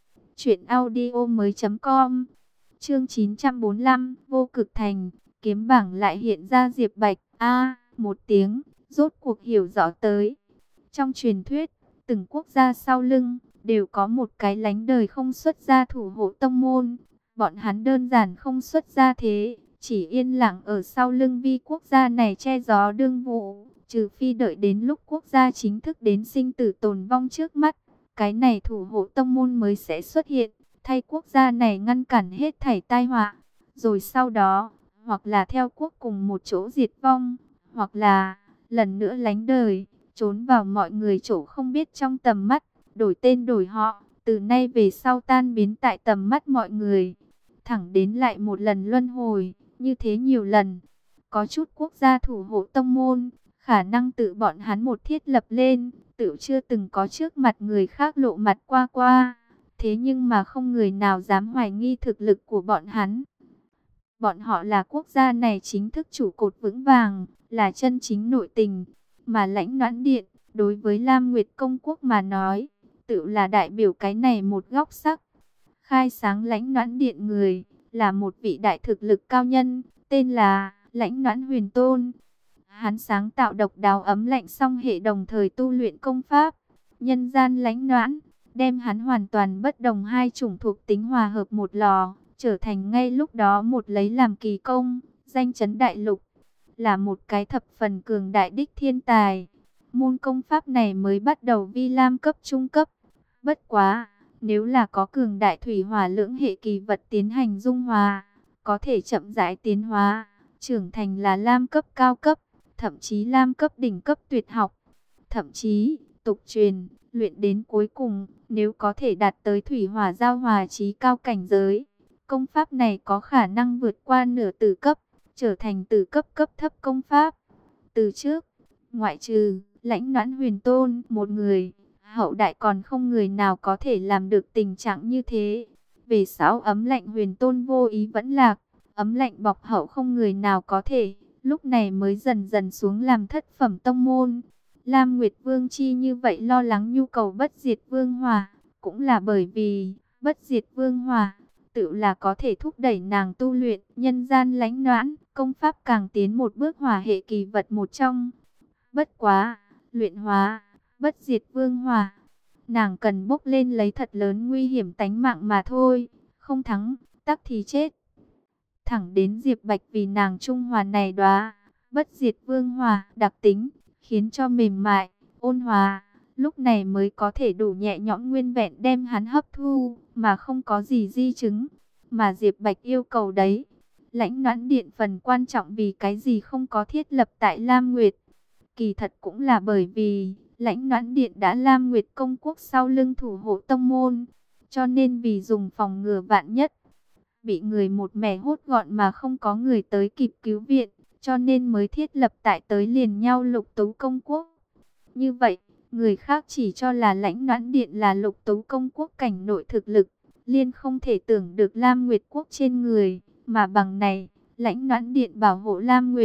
truyệnaudiomoi.com. Chương 945, Vô Cực Thành, kiếm bảng lại hiện ra Diệp Bạch một tiếng, rốt cuộc hiểu rõ tới. Trong truyền thuyết, từng quốc gia sau lưng đều có một cái lánh đời không xuất gia thủ hộ tông môn. Bọn hắn đơn giản không xuất gia thế, chỉ yên lặng ở sau lưng vi quốc gia này che gió đương vụ, trừ phi đợi đến lúc quốc gia chính thức đến sinh tử tồn vong trước mắt, cái này thủ hộ tông môn mới sẽ xuất hiện, thay quốc gia này ngăn cản hết thảy tai họa. Rồi sau đó, hoặc là theo quốc cùng một chỗ diệt vong, hoặc là lần nữa lánh đời, trốn vào mọi người chỗ không biết trong tầm mắt, đổi tên đổi họ, từ nay về sau tan biến tại tầm mắt mọi người. Thẳng đến lại một lần luân hồi, như thế nhiều lần. Có chút quốc gia thủ hộ tông môn, khả năng tự bọn hắn một thiết lập lên, tự chưa từng có trước mặt người khác lộ mặt qua. Thế nhưng mà không người nào dám hoài nghi thực lực của bọn hắn. Bọn họ là quốc gia này chính thức trụ cột vững vàng, là chân chính nội tình. Mà Lãnh Noãn Điện, đối với Lam Nguyệt Công Quốc mà nói, tự là đại biểu cái này một góc sắc. Khai sáng Lãnh Noãn Điện người, là một vị đại thực lực cao nhân, tên là Lãnh Noãn Huyền Tôn. Hắn sáng tạo độc đáo ấm lạnh song hệ đồng thời tu luyện công pháp, nhân gian Lãnh Noãn, đem hắn hoàn toàn bất đồng hai chủng thuộc tính hòa hợp một lò, trở thành ngay lúc đó một lấy làm kỳ công, danh chấn đại lục, là một cái thập phần cường đại đích thiên tài. Môn công pháp này mới bắt đầu vi lam cấp trung cấp, bất quá, nếu là có cường đại thủy hỏa lưỡng hệ kỳ vật tiến hành dung hòa, có thể chậm rãi tiến hóa, trưởng thành là lam cấp cao cấp, thậm chí lam cấp đỉnh cấp tuyệt học, thậm chí tục truyền, luyện đến cuối cùng, nếu có thể đạt tới thủy hỏa giao hòa chí cao cảnh giới, công pháp này có khả năng vượt qua nửa tử cấp, trở thành tử cấp cấp thấp công pháp. Từ trước, ngoại trừ Lãnh Noãn Huyền Tôn một người, hậu đại còn không người nào có thể làm được tình trạng như thế. Về sau ấm lạnh Huyền Tôn vô ý vẫn lạc, ấm lạnh bọc hậu không người nào có thể, lúc này mới dần dần xuống làm thất phẩm tông môn. Lam Nguyệt Vương chi như vậy lo lắng nhu cầu bất diệt vương hỏa, cũng là bởi vì bất diệt vương hỏa tự là có thể thúc đẩy nàng tu luyện nhân gian Lãnh Noãn công pháp càng tiến một bước hỏa hệ kỳ vật một trong. Bất quá, luyện hóa bất diệt vương hỏa, nàng cần bốc lên lấy thật lớn nguy hiểm tánh mạng mà thôi, không thắng tắc thì chết. Thẳng đến Diệp Bạch vì nàng trung hòa này đóa bất diệt vương hỏa đặc tính, khiến cho mềm mại, ôn hòa, lúc này mới có thể đủ nhẹ nhõm nguyên vẹn đem hắn hấp thu, mà không có gì di chứng. Mà Diệp Bạch yêu cầu đấy, Lãnh Noãn Điện phần quan trọng vì cái gì không có thiết lập tại Lam Nguyệt. Kỳ thật cũng là bởi vì Lãnh Noãn Điện đã Lam Nguyệt Công Quốc sau lưng thủ hộ tông môn, cho nên vì dùng phòng ngừa vạn nhất, bị người một mẻ hốt gọn mà không có người tới kịp cứu viện, cho nên mới thiết lập tại tới liền nhau Lục Tấu Công Quốc. Như vậy, người khác chỉ cho là Lãnh Noãn Điện là Lục Tấu Công Quốc cảnh nội thực lực, liên không thể tưởng được Lam Nguyệt Quốc trên người, mà bằng này, Lãnh Noãn Điện bảo hộ Lam Nguyệt,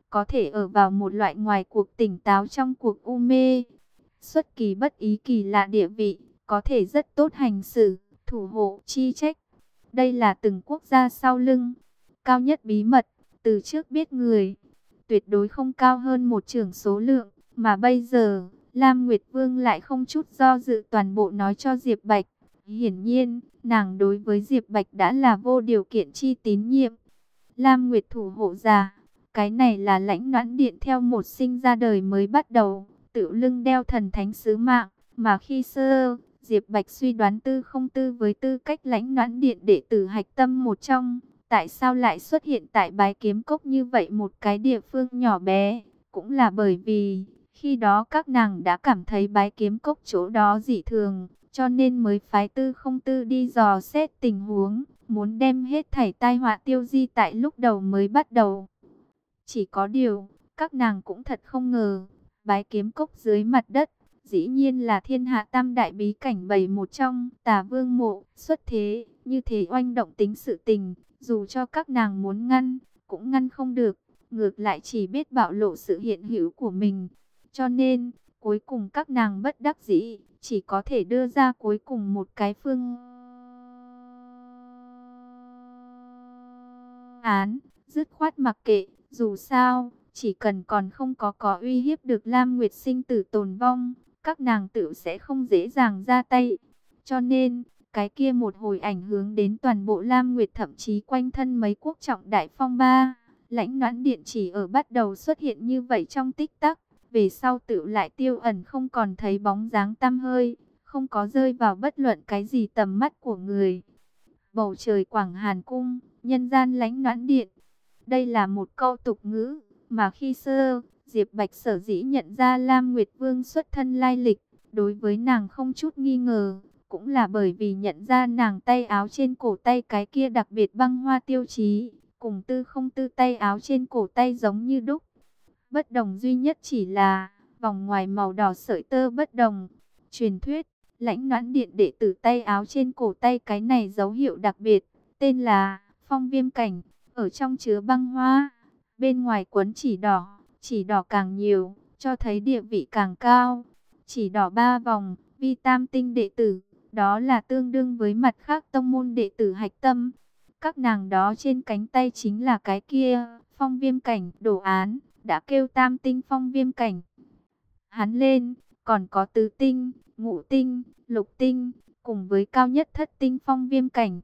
có thể ở vào một loại ngoài cuộc tỉnh táo trong cuộc u mê. Xuất kỳ bất ý kỳ lạ địa vị, có thể rất tốt hành xử, thủ hộ, chi trách. Đây là từng quốc gia sau lưng. Cao nhất bí mật, từ trước biết người, tuyệt đối không cao hơn một chưởng số lượng. Mà bây giờ, Lam Nguyệt Vương lại không chút do dự toàn bộ nói cho Diệp Bạch. Hiển nhiên, nàng đối với Diệp Bạch đã là vô điều kiện chi tín nhiệm. Lam Nguyệt thủ hộ giả, cái này là Lãnh Noãn Điện theo một sinh ra đời mới bắt đầu, tự lưng đeo thần thánh sứ mạng, mà khi xưa, Diệp Bạch suy đoán Tư Không Tư với tư cách Lãnh Noãn Điện đệ tử hạch tâm một trong, tại sao lại xuất hiện tại Bái Kiếm Cốc như vậy một cái địa phương nhỏ bé, cũng là bởi vì khi đó các nàng đã cảm thấy Bái Kiếm Cốc chỗ đó dị thường, cho nên mới phái Tư Không Tư đi dò xét tình huống, muốn đem hết thảy tai họa tiêu di tại lúc đầu mới bắt đầu. Chỉ có điều, các nàng cũng thật không ngờ, Bái Kiếm Cốc dưới mặt đất, dĩ nhiên là thiên hạ tam đại bí cảnh bầy một trong, Tà Vương Mộ, xuất thế, như thế oanh động tính sự tình, dù cho các nàng muốn ngăn, cũng ngăn không được, ngược lại chỉ biết bạo lộ sự hiện hữu của mình. Cho nên, cuối cùng các nàng bất đắc dĩ, chỉ có thể đưa ra cuối cùng một cái phương án, dứt khoát mặc kệ, dù sao, chỉ cần còn không có uy hiếp được Lam Nguyệt sinh tử tồn vong, các nàng tự sẽ không dễ dàng ra tay. Cho nên, cái kia một hồi ảnh hưởng đến toàn bộ Lam Nguyệt, thậm chí quanh thân mấy quốc trọng đại phong ba. Lãnh Noãn Điện chỉ ở bắt đầu xuất hiện như vậy trong tích tắc, về sau tự lại tiêu ẩn không còn thấy bóng dáng tăm hơi, không có rơi vào bất luận cái gì tầm mắt của người. Bầu trời Quảng Hàn Cung, nhân gian Lãnh Noãn Điện. Đây là một câu tục ngữ, mà khi xưa, Diệp Bạch sở dĩ nhận ra Lam Nguyệt Vương xuất thân lai lịch, đối với nàng không chút nghi ngờ, cũng là bởi vì nhận ra nàng tay áo trên cổ tay cái kia đặc biệt băng hoa tiêu chí, cùng Tư Không Tư tay áo trên cổ tay giống như đúc. Bất đồng duy nhất chỉ là, vòng ngoài màu đỏ sợi tơ bất đồng. Truyền thuyết, Lãnh Noãn Điện đệ tử tay áo trên cổ tay cái này dấu hiệu đặc biệt, tên là Phong Viêm Cảnh, ở trong chứa băng hoa, bên ngoài quấn chỉ đỏ càng nhiều, cho thấy địa vị càng cao. Chỉ đỏ 3 vòng, vi tam tinh đệ tử, đó là tương đương với mặt khác tông môn đệ tử hạch tâm. Các nàng đó trên cánh tay chính là cái kia, Phong Viêm Cảnh, đồ án, đã kêu tam tinh Phong Viêm Cảnh. Hắn lên, còn có tứ tinh, ngũ tinh, lục tinh, cùng với cao nhất thất tinh Phong Viêm Cảnh.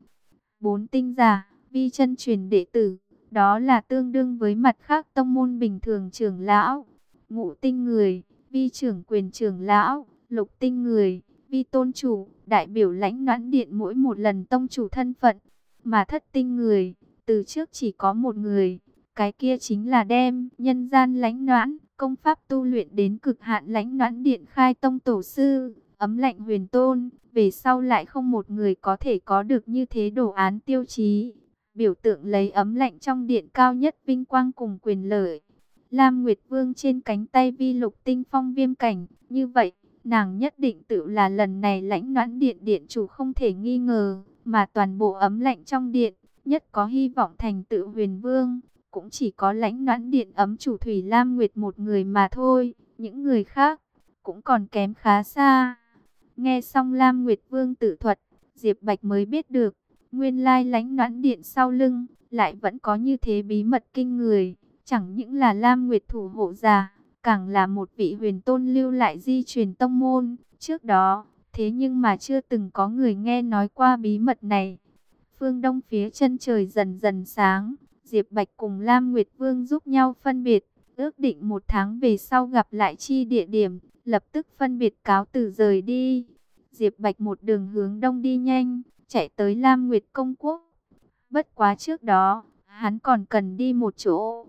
4 tinh giả, vi chân truyền đệ tử, đó là tương đương với mặt khác tông môn bình thường trưởng lão. Ngũ tinh người, vi trưởng quyền trưởng lão. Lục tinh người, vi tôn chủ, đại biểu Lãnh Noãn Điện mỗi một lần tông chủ thân phận. Mà thất tinh người, từ trước chỉ có một người, cái kia chính là đem nhân gian Lãnh Noãn, công pháp tu luyện đến cực hạn Lãnh Noãn Điện khai tông tổ sư, Ấm Lạnh Huyền Tôn. Về sau lại không một người có thể có được như thế đồ án tiêu chí, biểu tượng lấy ấm lạnh trong điện cao nhất vinh quang cùng quyền lợi. Lam Nguyệt Vương trên cánh tay vi lục tinh Phong Viêm Cảnh, như vậy, nàng nhất định tự là lần này Lãnh Noãn Điện điện chủ không thể nghi ngờ, mà toàn bộ ấm lạnh trong điện, nhất có hy vọng thành tựu Huyền Vương, cũng chỉ có Lãnh Noãn Điện ấm chủ Thủy Lam Nguyệt một người mà thôi, những người khác cũng còn kém khá xa. Nghe xong Lam Nguyệt Vương tự thuật, Diệp Bạch mới biết được, nguyên lai Lãnh Noãn Điện sau lưng, lại vẫn có như thế bí mật kinh người. Chẳng những là Lam Nguyệt thủ hộ giả, càng là một vị huyền tôn lưu lại di truyền tông môn. Trước đó, thế nhưng mà chưa từng có người nghe nói qua bí mật này. Phương đông phía chân trời dần dần sáng, Diệp Bạch cùng Lam Nguyệt Vương giúp nhau phân biệt, ước định 1 tháng về sau gặp lại chi địa điểm, lập tức phân biệt cáo từ rời đi. Diệp Bạch một đường hướng đông đi nhanh, chạy tới Lam Nguyệt Công Quốc. Bất quá trước đó, hắn còn cần đi một chỗ.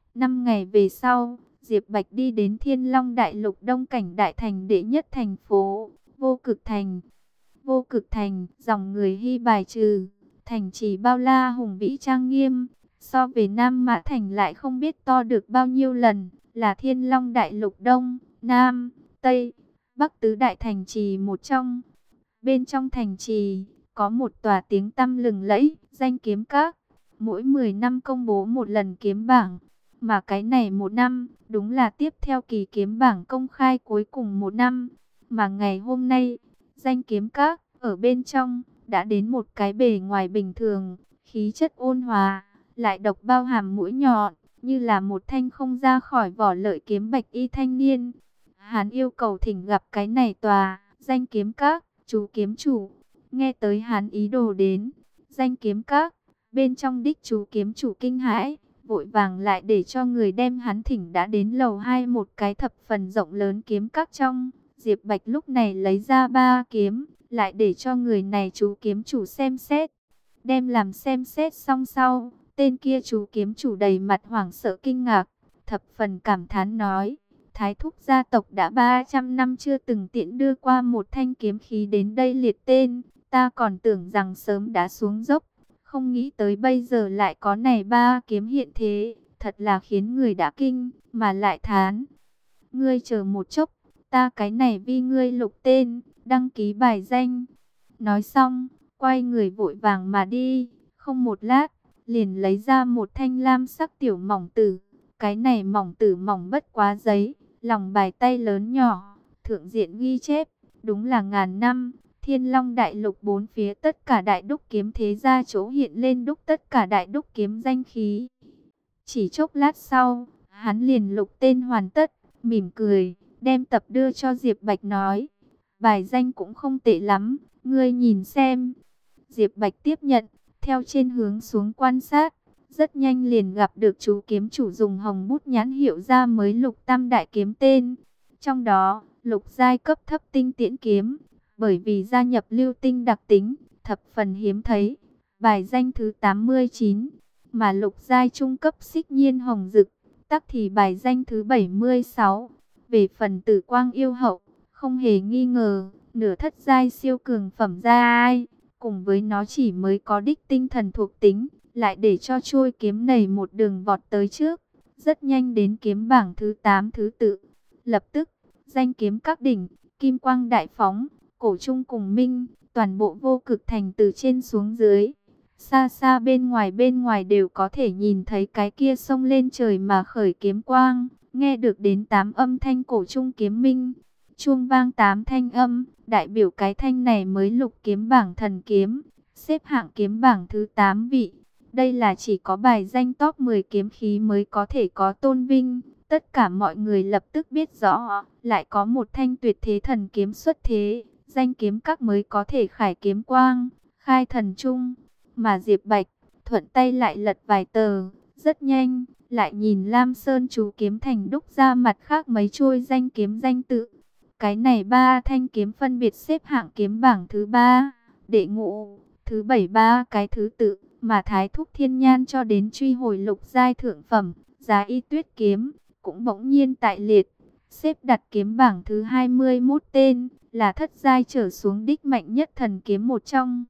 5 ngày về sau, Diệp Bạch đi đến Thiên Long Đại Lục Đông Cảnh Đại Thành đệ nhất thành phố, Vô Cực Thành. Vô Cực Thành, dòng người hy bài trừ, thành trì bao la hùng vĩ trang nghiêm, so về Nam Mã Thành lại không biết to được bao nhiêu lần, là Thiên Long Đại Lục Đông, Nam, Tây, Bắc tứ đại thành trì một trong. Bên trong thành trì, có một tòa tiếng tăm lừng lẫy, danh kiếm các, mỗi 10 năm công bố một lần kiếm bảng. Mà cái này một năm, đúng là tiếp theo kỳ kiếm bảng công khai cuối cùng một năm. Mà ngày hôm nay, danh kiếm các ở bên trong đã đến một cái bề ngoài bình thường, khí chất ôn hòa, lại độc bao hàm mũi nhọn, như là một thanh không ra khỏi vỏ lợi kiếm bạch y thanh niên. Hắn yêu cầu thỉnh gặp cái này tòa danh kiếm các chú kiếm chủ. Nghe tới hắn ý đồ đến danh kiếm các, bên trong đích chú kiếm chủ kinh hãi, vội vàng lại để cho người đem hắn thỉnh đã đến lầu 2 một cái thập phần rộng lớn kiếm các trong. Diệp Bạch lúc này lấy ra 3 kiếm, lại để cho người này chú kiếm chủ xem xét. Đem làm xem xét xong sau, tên kia chú kiếm chủ đầy mặt hoảng sợ kinh ngạc, thập phần cảm thán nói: Thái thúc gia tộc đã 300 năm chưa từng tiễn đưa qua một thanh kiếm khí đến đây liệt tên, ta còn tưởng rằng sớm đã xuống dốc, không nghĩ tới bây giờ lại có này 3 kiếm hiện thế, thật là khiến người đã kinh, mà lại thán. Ngươi chờ một chốc, ta cái này vi ngươi lục tên, đăng ký bài danh. Nói xong, quay người vội vàng mà đi, không một lát, liền lấy ra một thanh lam sắc tiểu mỏng tử. Cái này mỏng tử mỏng bất quá giấy, lòng bài tay lớn nhỏ, thượng diện ghi chép, đúng là ngàn năm. Thiên Long Đại Lục bốn phía tất cả đại đúc kiếm thế gia chỗ hiện lên đúc tất cả đại đúc kiếm danh khí. Chỉ chốc lát sau, hắn liền lục tên hoàn tất, mỉm cười, đem tập đưa cho Diệp Bạch nói: bài danh cũng không tệ lắm, ngươi nhìn xem. Diệp Bạch tiếp nhận, theo trên hướng xuống quan sát, rất nhanh liền gặp được chú kiếm chủ dùng hồng bút nhãn hiệu ra mới lục tam đại kiếm tên. Trong đó, lục giai cấp thấp tinh tiễn kiếm, bởi vì gia nhập lưu tinh đặc tính, thập phần hiếm thấy, bài danh thứ 89, mà lục giai trung cấp xích nhiên hồng dực, tắc thì bài danh thứ 76. Về phần tử quang yêu hậu, không hề nghi ngờ, nửa thất giai siêu cường phẩm giai, cùng với nó chỉ mới có đích tinh thần thuộc tính, lại để cho chuôi kiếm này một đường vọt tới trước, rất nhanh đến kiếm bảng thứ 8 thứ tự. Lập tức, danh kiếm các đỉnh, kim quang đại phóng, cổ trung cùng minh, toàn bộ vô cực thành từ trên xuống dưới. Xa xa bên ngoài đều có thể nhìn thấy cái kia sông lên trời mà khởi kiếm quang, nghe được đến 8 âm thanh cổ trung kiếm minh. Chuông vang 8 thanh âm, đại biểu cái thanh này mới lục kiếm bảng thần kiếm, xếp hạng kiếm bảng thứ 8 vị. Đây là chỉ có bài danh top 10 kiếm khí mới có thể có tôn vinh. Tất cả mọi người lập tức biết rõ, lại có một thanh tuyệt thế thần kiếm xuất thế, danh kiếm các mới có thể khải kiếm quang, khai thần trung. Mà Diệp Bạch, thuận tay lại lật vài tờ, rất nhanh, lại nhìn Lam Sơn chú kiếm thành đúc ra mặt khác mấy chuôi danh kiếm danh tự. Cái này 3 thanh kiếm phân biệt xếp hạng kiếm bảng thứ 3, đệ ngũ, thứ 7 ba cái thứ tự, mà Thái Thúc Thiên Nhan cho đến truy hồi lục giai thượng phẩm, Giá Y Tuyết kiếm, cũng bỗng nhiên tại liệt, xếp đặt kiếm bảng thứ 21 tên, là thất giai trở xuống đích mạnh nhất thần kiếm một trong.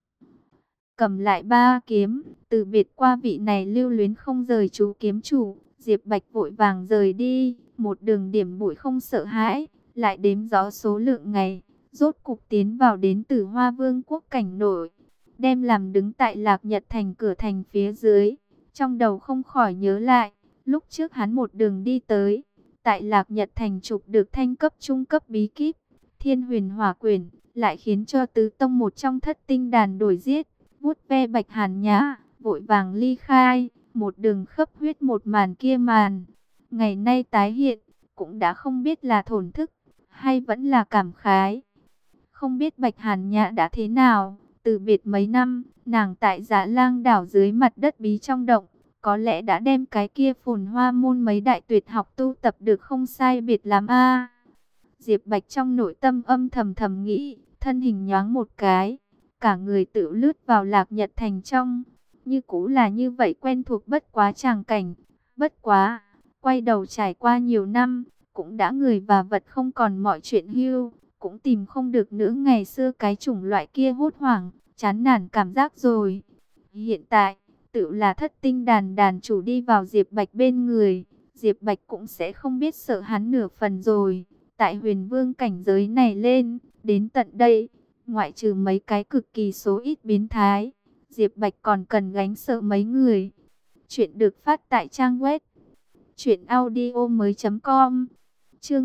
Cầm lại 3 kiếm, từ biệt qua vị này lưu luyến không rời chú kiếm chủ, Diệp Bạch vội vàng rời đi, một đường điểm bụi không sợ hãi, lại đếm rõ số lượng ngày, rốt cục tiến vào đến Tử Hoa Vương quốc cảnh nội, đem làm đứng tại Lạc Nhật thành cửa thành phía dưới, trong đầu không khỏi nhớ lại, lúc trước hắn một đường đi tới, tại Lạc Nhật thành chụp được thanh cấp trung cấp bí kíp, Thiên Huyền Hỏa Quyển, lại khiến cho tứ tông một trong thất tinh đàn đổi giết, vuốt ve Bạch Hàn Nhã, vội vàng ly khai, một đường khắp huyết một màn kia màn. Ngày nay tái hiện, cũng đã không biết là thổn thức, hay vẫn là cảm khái. Không biết Bạch Hàn Nhã đã thế nào, từ biệt mấy năm, nàng tại Dạ Lang đảo dưới mặt đất bí trong động, có lẽ đã đem cái kia Phồn Hoa môn mấy đại tuyệt học tu tập được không sai biệt lắm a. Diệp Bạch trong nội tâm âm thầm thầm nghĩ, thân hình nhoáng một cái, cả người tự lướt vào Lạc Nhật thành trong, như cũ là như vậy quen thuộc bất quá tràng cảnh, bất quá, quay đầu trải qua nhiều năm, cũng đã người và vật không còn mọi chuyện hưu, cũng tìm không được nữa ngày xưa cái chủng loại kia hốt hoảng, chán nản cảm giác rồi. Hiện tại, tự là thất tinh đàn đàn chủ đi vào Diệp Bạch bên người, Diệp Bạch cũng sẽ không biết sợ hắn nửa phần rồi. Tại Huyền Vương cảnh giới này lên, đến tận đây, ngoại trừ mấy cái cực kỳ số ít biến thái, Diệp Bạch còn cần gánh sợ mấy người. Chuyện được phát tại trang web Chuyện audio mới.com. Chương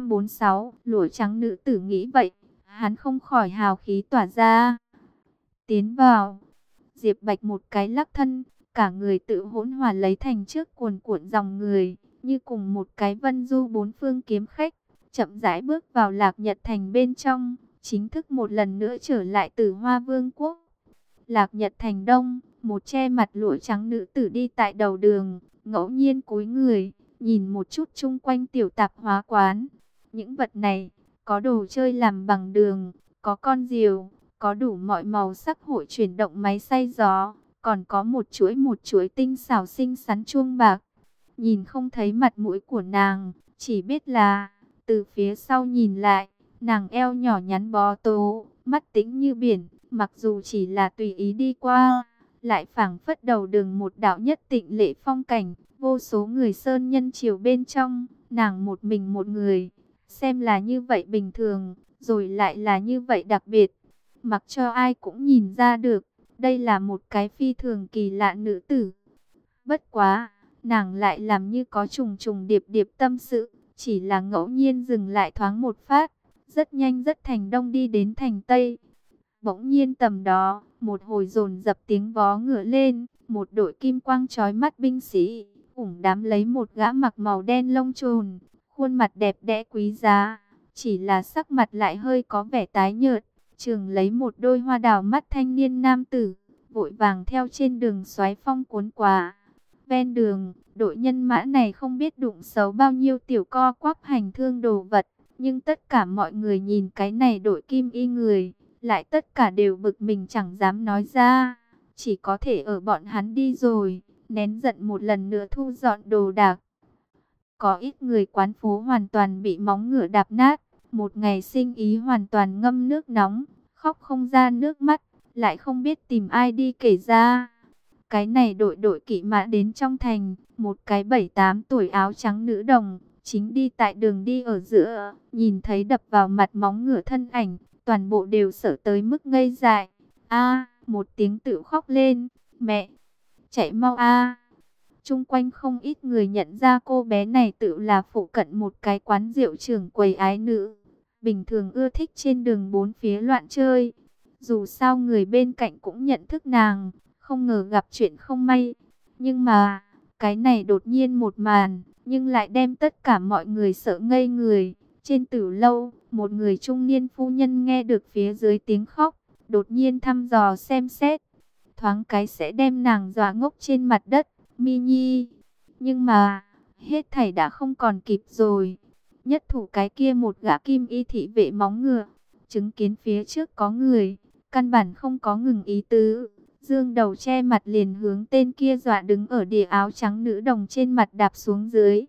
946, lụa trắng nữ tử nghĩ vậy, hắn không khỏi hào khí tỏa ra. Tiến vào, Diệp Bạch một cái lắc thân, cả người tự hỗn hòa lấy thành trước cuồn cuộn dòng người, như cùng một cái vân du bốn phương kiếm khách, chậm rãi bước vào Lạc Nhật Thành bên trong, chính thức một lần nữa trở lại Tử Hoa Vương quốc. Lạc Nhật Thành Đông, một che mặt lụa trắng nữ tử đi tại đầu đường, ngẫu nhiên cúi người, nhìn một chút chung quanh tiểu tạp hóa quán. Những vật này, có đồ chơi làm bằng đường, có con diều, có đủ mọi màu sắc hội chuyển động máy xay gió, còn có một chuỗi tinh xảo xinh xắn chuông bạc. Nhìn không thấy mặt mũi của nàng, chỉ biết là, từ phía sau nhìn lại, nàng eo nhỏ nhắn bó tố, mắt tĩnh như biển, mặc dù chỉ là tùy ý đi qua, lại phảng phất đầu đường một đạo nhất tịnh lệ phong cảnh, vô số người sơn nhân chiều bên trong, nàng một mình một người, xem là như vậy bình thường, rồi lại là như vậy đặc biệt, mặc cho ai cũng nhìn ra được, đây là một cái phi thường kỳ lạ nữ tử. Bất quá, nàng lại làm như có trùng trùng điệp điệp tâm sự, chỉ là ngẫu nhiên dừng lại thoáng một phát, rất nhanh rất thành đông đi đến thành tây. Bỗng nhiên tầm đó, một hồi dồn dập tiếng vó ngựa lên, một đội kim quang chói mắt binh sĩ, ủng đám lấy một gã mặc màu đen lông trồn, khuôn mặt đẹp đẽ quý giá, chỉ là sắc mặt lại hơi có vẻ tái nhợt, chừng lấy một đôi hoa đào mắt thanh niên nam tử, vội vàng theo trên đường xoáy phong cuốn qua. Ven đường, đội nhân mã này không biết đụng xấu bao nhiêu tiểu co quắp hành thương đồ vật, nhưng tất cả mọi người nhìn cái này đội kim y người, lại tất cả đều bực mình chẳng dám nói ra, chỉ có thể ở bọn hắn đi rồi, nén giận một lần nữa thu dọn đồ đạc. Có ít người quán phố hoàn toàn bị móng ngựa đạp nát, một ngày sinh ý hoàn toàn ngâm nước nóng, khóc không ra nước mắt, lại không biết tìm ai đi kể ra. Cái này đội kỵ mã đến trong thành, một cái 7-8 tuổi áo trắng nữ đồng, chính đi tại đường đi ở giữa, nhìn thấy đập vào mặt móng ngựa thân ảnh, toàn bộ đều sợ tới mức ngây dại. A, một tiếng tự khóc lên, mẹ, chạy mau a. Chung quanh không ít người nhận ra cô bé này tự là phụ cận một cái quán rượu trưởng quầy ái nữ, bình thường ưa thích trên đường bốn phía loạn chơi. Dù sao người bên cạnh cũng nhận thức nàng, không ngờ gặp chuyện không may. Nhưng mà, cái này đột nhiên một màn, nhưng lại đem tất cả mọi người sợ ngây người. Trên tử lâu, một người trung niên phu nhân nghe được phía dưới tiếng khóc, đột nhiên thăm dò xem xét. Thoáng cái sẽ đem nàng dọa ngốc trên mặt đất, Mi Nhi. Nhưng mà, hết thảy đã không còn kịp rồi. Nhất thủ cái kia một gã kim y thị vệ móng ngựa, chứng kiến phía trước có người, căn bản không có ngừng ý tứ. Dương đầu che mặt liền hướng tên kia dọa đứng ở địa áo trắng nữ đồng trên mặt đạp xuống dưới.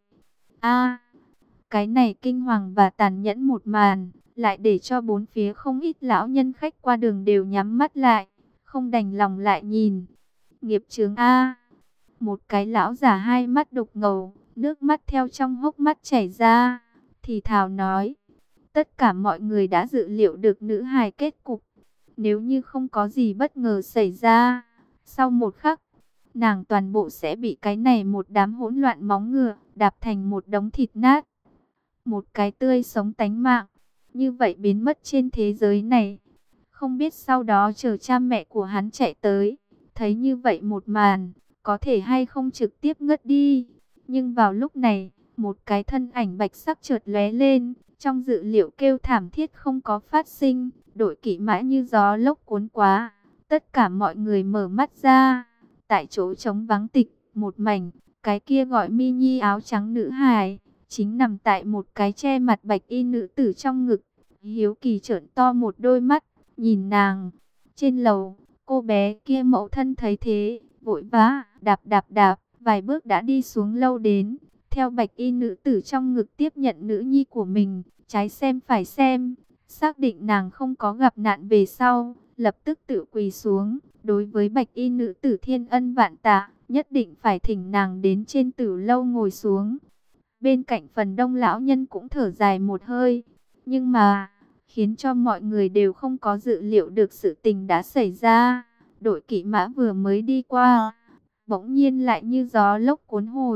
A, cái này kinh hoàng và tàn nhẫn một màn, lại để cho bốn phía không ít lão nhân khách qua đường đều nhắm mắt lại, không đành lòng lại nhìn. Nghiệp chướng A. Một cái lão già hai mắt đục ngầu, nước mắt theo trong hốc mắt chảy ra, thì thào nói. Tất cả mọi người đã dự liệu được nữ hài kết cục. Nếu như không có gì bất ngờ xảy ra, sau một khắc, nàng toàn bộ sẽ bị cái này một đám hỗn loạn móng ngựa, đạp thành một đống thịt nát. Một cái tươi sống tánh mạng, như vậy biến mất trên thế giới này. Không biết sau đó chờ cha mẹ của hắn chạy tới, thấy như vậy một màn, có thể hay không trực tiếp ngất đi. Nhưng vào lúc này, một cái thân ảnh bạch sắc chợt lóe lên, trong dự liệu kêu thảm thiết không có phát sinh, đội kỵ mã như gió lốc cuốn quá. Tất cả mọi người mở mắt ra, tại chỗ trống vắng tịch, một mảnh, cái kia gọi Mi Nhi áo trắng nữ hài, chính nằm tại một cái che mặt bạch y nữ tử trong ngực. Hiếu kỳ trợn to một đôi mắt, nhìn nàng. Trên lầu, cô bé kia mẫu thân thấy thế, vội vã, đạp, vài bước đã đi xuống lâu đến. Theo bạch y nữ tử trong ngực tiếp nhận nữ nhi của mình, trái xem phải xem, xác định nàng không có gặp nạn về sau, lập tức tự quỳ xuống. Đối với bạch y nữ tử thiên ân vạn tạ, nhất định phải thỉnh nàng đến trên tử lâu ngồi xuống. Bên cạnh phần đông lão nhân cũng thở dài một hơi, nhưng mà, khiến cho mọi người đều không có dự liệu được sự tình đã xảy ra. Đội kỵ mã vừa mới đi qua, bỗng nhiên lại như gió lốc cuốn hồi,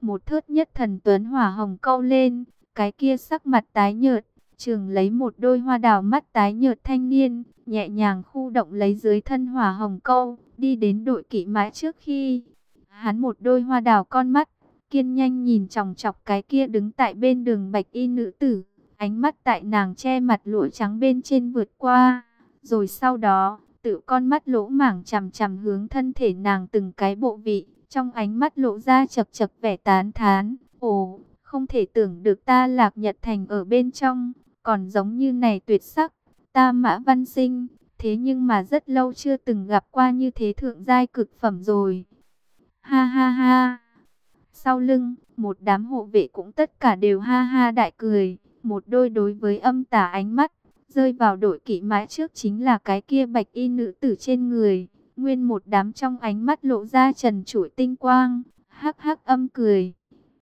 một thớt nhất thần tuấn hỏa hồng câu lên, cái kia sắc mặt tái nhợt, chừng lấy một đôi hoa đào mắt tái nhợt thanh niên, nhẹ nhàng khu động lấy dưới thân hỏa hồng câu, đi đến đội kỵ mã trước khi. Hắn một đôi hoa đào con mắt, kiên nhanh nhìn chòng chọc cái kia đứng tại bên đường bạch y nữ tử, ánh mắt tại nàng che mặt lụa trắng bên trên vượt qua, rồi sau đó, tự con mắt lỗ mảng chằm chằm hướng thân thể nàng từng cái bộ vị, trong ánh mắt lộ ra chật chật vẻ tán thán. Ồ, không thể tưởng được ta Lạc Nhật Thành ở bên trong, còn giống như này tuyệt sắc, ta Mã Văn Sinh, thế nhưng mà rất lâu chưa từng gặp qua như thế thượng giai cực phẩm rồi. Ha ha ha. Sau lưng, một đám hộ vệ cũng tất cả đều ha ha đại cười, một đôi đối với âm tà ánh mắt, rơi vào đội kỵ mã trước chính là cái kia bạch y nữ tử trên người, nguyên một đám trong ánh mắt lộ ra trần trụi tinh quang, hắc hắc âm cười.